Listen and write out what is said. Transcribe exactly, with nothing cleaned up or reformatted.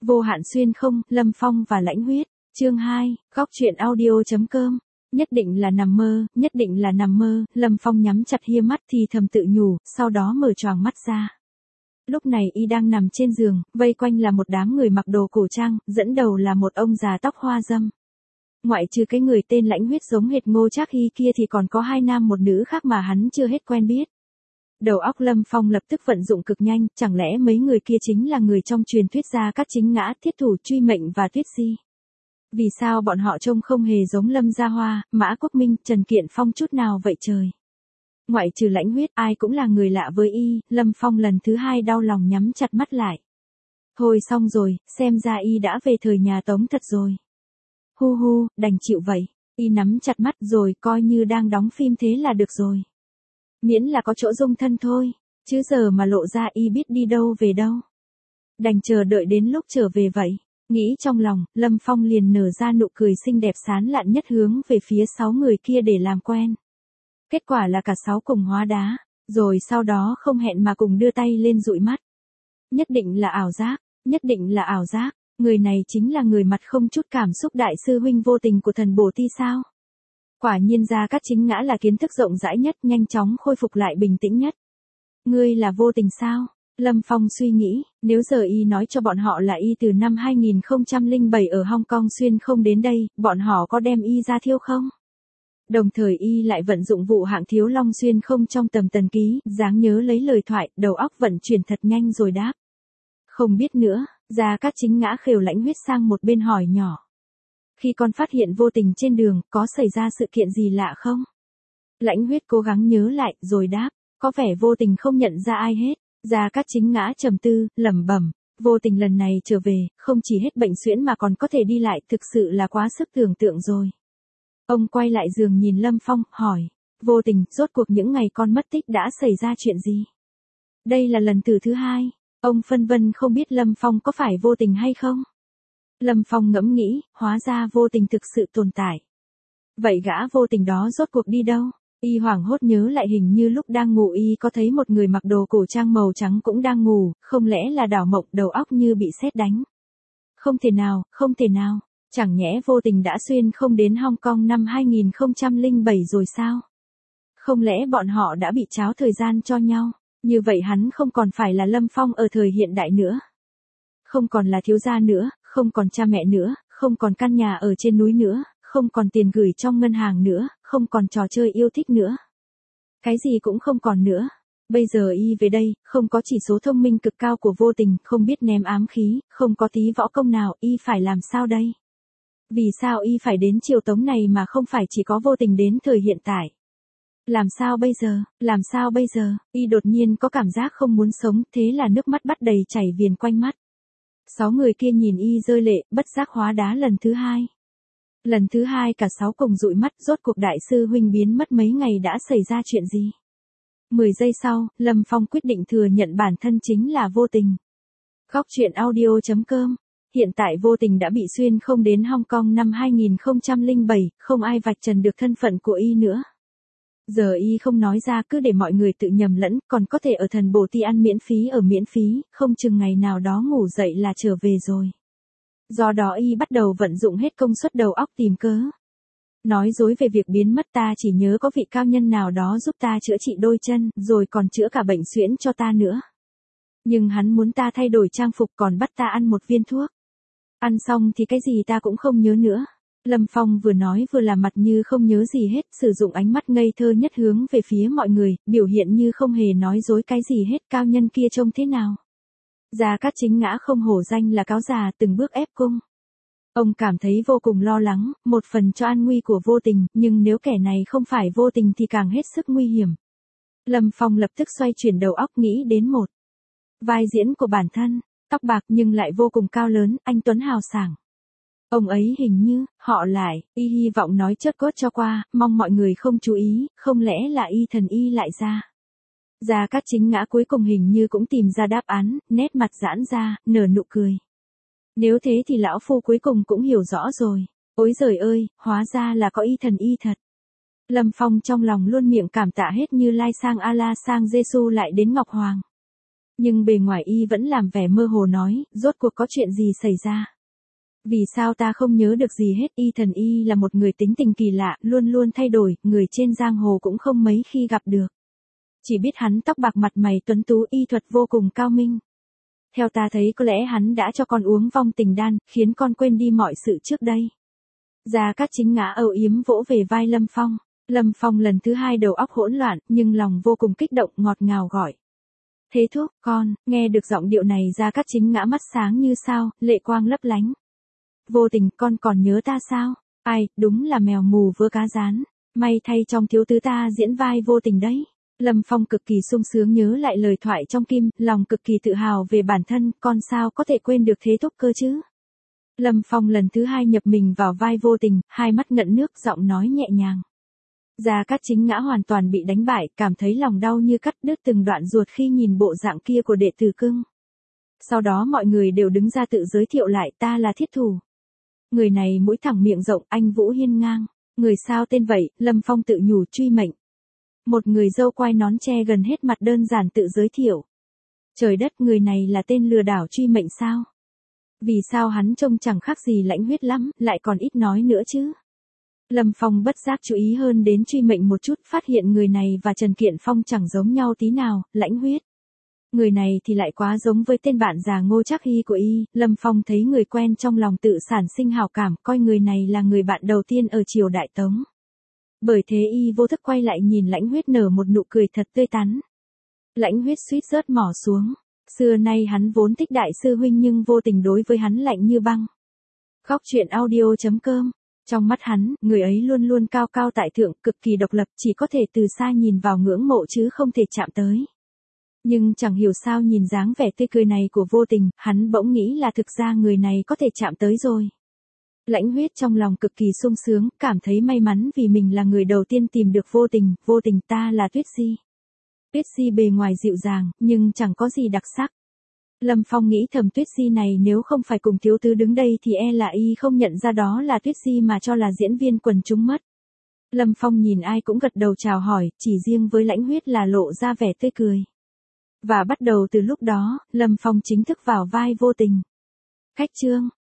Vô hạn xuyên không, Lâm Phong và Lãnh Huyết. Chương hai, góc truyện audio.com. Nhất định là nằm mơ, nhất định là nằm mơ, Lâm Phong nhắm chặt hia mắt thì thầm tự nhủ, sau đó mở choàng mắt ra. Lúc này y đang nằm trên giường, vây quanh là một đám người mặc đồ cổ trang, dẫn đầu là một ông già tóc hoa râm. Ngoại trừ cái người tên Lãnh Huyết giống hệt Ngô Trác Hy kia thì còn có hai nam một nữ khác mà hắn chưa hết quen biết. Đầu óc Lâm Phong lập tức vận dụng cực nhanh, chẳng lẽ mấy người kia chính là người trong truyền thuyết Gia Cát Chính Ngã, Thiết Thủ Truy Mệnh và Tuyết Di? Vì sao bọn họ trông không hề giống Lâm Gia Hoa, Mã Quốc Minh, Trần Kiện Phong chút nào vậy trời? Ngoại trừ Lãnh Huyết, ai cũng là người lạ với y, Lâm Phong lần thứ hai đau lòng nhắm chặt mắt lại. Thôi xong rồi, xem ra y đã về thời nhà Tống thật rồi. Hu hu, đành chịu vậy. Y nắm chặt mắt rồi, coi như đang đóng phim thế là được rồi. Miễn là có chỗ dung thân thôi, chứ giờ mà lộ ra y biết đi đâu về đâu. Đành chờ đợi đến lúc trở về vậy. Nghĩ trong lòng, Lâm Phong liền nở ra nụ cười xinh đẹp sán lạn nhất hướng về phía sáu người kia để làm quen. Kết quả là cả sáu cùng hóa đá, rồi sau đó không hẹn mà cùng đưa tay lên dụi mắt. Nhất định là ảo giác, nhất định là ảo giác, người này chính là người mặt không chút cảm xúc đại sư huynh Vô Tình của thần Bồ Ti sao? Quả nhiên Gia Cát Chính Ngã là kiến thức rộng rãi nhất, nhanh chóng khôi phục lại bình tĩnh nhất. Ngươi là Vô Tình sao? Lâm Phong suy nghĩ, nếu giờ y nói cho bọn họ là y từ năm hai nghìn không trăm lẻ bảy ở Hong Kong xuyên không đến đây, bọn họ có đem y ra thiêu không? Đồng thời y lại vận dụng vụ hạng thiếu long xuyên không trong tầm tần ký, dáng nhớ lấy lời thoại, đầu óc vận chuyển thật nhanh rồi đáp. Không biết nữa, Gia Cát Chính Ngã khều Lãnh Huyết sang một bên hỏi nhỏ. Khi con phát hiện Vô Tình trên đường, có xảy ra sự kiện gì lạ không? Lãnh Huyết cố gắng nhớ lại, rồi đáp, có vẻ Vô Tình không nhận ra ai hết. Gia Cát Chính Ngã trầm tư, lẩm bẩm, Vô Tình lần này trở về, không chỉ hết bệnh suyễn mà còn có thể đi lại, thực sự là quá sức tưởng tượng rồi. Ông quay lại giường nhìn Lâm Phong, hỏi, Vô Tình, rốt cuộc những ngày con mất tích đã xảy ra chuyện gì? Đây là lần tử thứ hai, ông phân vân không biết Lâm Phong có phải Vô Tình hay không? Lâm Phong ngẫm nghĩ, hóa ra Vô Tình thực sự tồn tại. Vậy gã Vô Tình đó rốt cuộc đi đâu? Y hoảng hốt nhớ lại hình như lúc đang ngủ y có thấy một người mặc đồ cổ trang màu trắng cũng đang ngủ, không lẽ là đảo mộng, đầu óc như bị sét đánh. Không thể nào, không thể nào, chẳng nhẽ Vô Tình đã xuyên không đến Hong Kong năm hai nghìn không trăm lẻ bảy rồi sao? Không lẽ bọn họ đã bị tráo thời gian cho nhau, như vậy hắn không còn phải là Lâm Phong ở thời hiện đại nữa. Không còn là thiếu gia nữa, không còn cha mẹ nữa, không còn căn nhà ở trên núi nữa, không còn tiền gửi trong ngân hàng nữa, không còn trò chơi yêu thích nữa. Cái gì cũng không còn nữa. Bây giờ y về đây, không có chỉ số thông minh cực cao của Vô Tình, không biết ném ám khí, không có tí võ công nào, y phải làm sao đây? Vì sao y phải đến triều Tống này mà không phải chỉ có Vô Tình đến thời hiện tại? Làm sao bây giờ, làm sao bây giờ, y đột nhiên có cảm giác không muốn sống, thế là nước mắt bắt đầy chảy viền quanh mắt. Sáu người kia nhìn y rơi lệ, bất giác hóa đá lần thứ hai. Lần thứ hai cả sáu cùng dụi mắt, rốt cuộc đại sư huynh biến mất mấy ngày đã xảy ra chuyện gì? Mười giây sau, Lâm Phong quyết định thừa nhận bản thân chính là Vô Tình. Góc truyện audio.com. Hiện tại Vô Tình đã bị xuyên không đến Hong Kong năm hai nghìn không trăm lẻ bảy, không ai vạch trần được thân phận của y nữa. Giờ y không nói ra cứ để mọi người tự nhầm lẫn, còn có thể ở thần Bồ Ti ăn miễn phí ở miễn phí, không chừng ngày nào đó ngủ dậy là trở về rồi. Do đó y bắt đầu vận dụng hết công suất đầu óc tìm cớ. Nói dối về việc biến mất, ta chỉ nhớ có vị cao nhân nào đó giúp ta chữa trị đôi chân, rồi còn chữa cả bệnh suyễn cho ta nữa. Nhưng hắn muốn ta thay đổi trang phục còn bắt ta ăn một viên thuốc. Ăn xong thì cái gì ta cũng không nhớ nữa. Lâm Phong vừa nói vừa làm mặt như không nhớ gì hết, sử dụng ánh mắt ngây thơ nhất hướng về phía mọi người, biểu hiện như không hề nói dối cái gì hết. Cao nhân kia trông thế nào? Gia Cát Chính Ngã không hổ danh là cáo già từng bước ép cung. Ông cảm thấy vô cùng lo lắng, một phần cho an nguy của Vô Tình, nhưng nếu kẻ này không phải Vô Tình thì càng hết sức nguy hiểm. Lâm Phong lập tức xoay chuyển đầu óc nghĩ đến một vai diễn của bản thân, tóc bạc nhưng lại vô cùng cao lớn, anh tuấn hào sảng. Ông ấy hình như, họ lại, y hy vọng nói chớt cốt cho qua, mong mọi người không chú ý, không lẽ là y thần y lại ra. Gia Cát Chính Ngã cuối cùng hình như cũng tìm ra đáp án, nét mặt giãn ra, nở nụ cười. Nếu thế thì lão phu cuối cùng cũng hiểu rõ rồi. Ôi giời ơi, hóa ra là có y thần y thật. Lâm Phong trong lòng luôn miệng cảm tạ hết Như Lai sang Allah sang Giêsu lại đến Ngọc Hoàng. Nhưng bề ngoài y vẫn làm vẻ mơ hồ nói, rốt cuộc có chuyện gì xảy ra? Vì sao ta không nhớ được gì hết? Y thần y là một người tính tình kỳ lạ, luôn luôn thay đổi, người trên giang hồ cũng không mấy khi gặp được. Chỉ biết hắn tóc bạc mặt mày tuấn tú, y thuật vô cùng cao minh. Theo ta thấy có lẽ hắn đã cho con uống vong tình đan, khiến con quên đi mọi sự trước đây. Gia Cát Chính ngã âu yếm vỗ về vai Lâm Phong. Lâm Phong lần thứ hai đầu óc hỗn loạn, nhưng lòng vô cùng kích động, ngọt ngào gọi. Thế thúc, con, nghe được giọng điệu này Gia Cát Chính ngã mắt sáng như sao, lệ quang lấp lánh. Vô Tình, con còn nhớ ta sao? Ai, đúng là mèo mù vớ cá rán. May thay trong thiếu tứ ta diễn vai Vô Tình đấy. Lâm Phong cực kỳ sung sướng nhớ lại lời thoại trong kim, lòng cực kỳ tự hào về bản thân, con sao có thể quên được thế thúc cơ chứ? Lâm Phong lần thứ hai nhập mình vào vai Vô Tình, hai mắt ngậm nước, giọng nói nhẹ nhàng. Gia Cát Chính ngã hoàn toàn bị đánh bại, cảm thấy lòng đau như cắt đứt từng đoạn ruột khi nhìn bộ dạng kia của đệ tử cưng. Sau đó mọi người đều đứng ra tự giới thiệu lại, ta là Thiết Thủ. Người này mũi thẳng miệng rộng, anh Vũ hiên ngang. Người sao tên vậy? Lâm Phong tự nhủ, Truy Mệnh. Một người dâu quai nón che gần hết mặt đơn giản tự giới thiệu. Trời đất, người này là tên lừa đảo Truy Mệnh sao? Vì sao hắn trông chẳng khác gì Lãnh Huyết lắm, lại còn ít nói nữa chứ? Lâm Phong bất giác chú ý hơn đến Truy Mệnh một chút, phát hiện người này và Trần Kiện Phong chẳng giống nhau tí nào, Lãnh Huyết. Người này thì lại quá giống với tên bạn già Ngô Trác Hy của y, Lâm Phong thấy người quen trong lòng tự sản sinh hào cảm, coi người này là người bạn đầu tiên ở triều Đại Tống. Bởi thế y vô thức quay lại nhìn Lãnh Huyết nở một nụ cười thật tươi tắn. Lãnh Huyết suýt rớt mỏ xuống. Xưa nay hắn vốn thích đại sư huynh nhưng Vô Tình đối với hắn lạnh như băng. Góc truyện audio chấm com. Trong mắt hắn, người ấy luôn luôn cao cao tại thượng, cực kỳ độc lập, chỉ có thể từ xa nhìn vào ngưỡng mộ chứ không thể chạm tới. Nhưng chẳng hiểu sao nhìn dáng vẻ tươi cười này của Vô Tình, hắn bỗng nghĩ là thực ra người này có thể chạm tới rồi. Lãnh Huyết trong lòng cực kỳ sung sướng, cảm thấy may mắn vì mình là người đầu tiên tìm được Vô Tình. Vô Tình, ta là Tuyết Di. Tuyết Di bề ngoài dịu dàng, nhưng chẳng có gì đặc sắc. Lâm Phong nghĩ thầm, Tuyết Di này nếu không phải cùng thiếu tứ đứng đây thì e là y không nhận ra đó là Tuyết Di mà cho là diễn viên quần chúng mất. Lâm Phong nhìn ai cũng gật đầu chào hỏi, chỉ riêng với Lãnh Huyết là lộ ra vẻ tươi cười. Và bắt đầu từ lúc đó, Lâm Phong chính thức vào vai Vô Tình. Khách chương.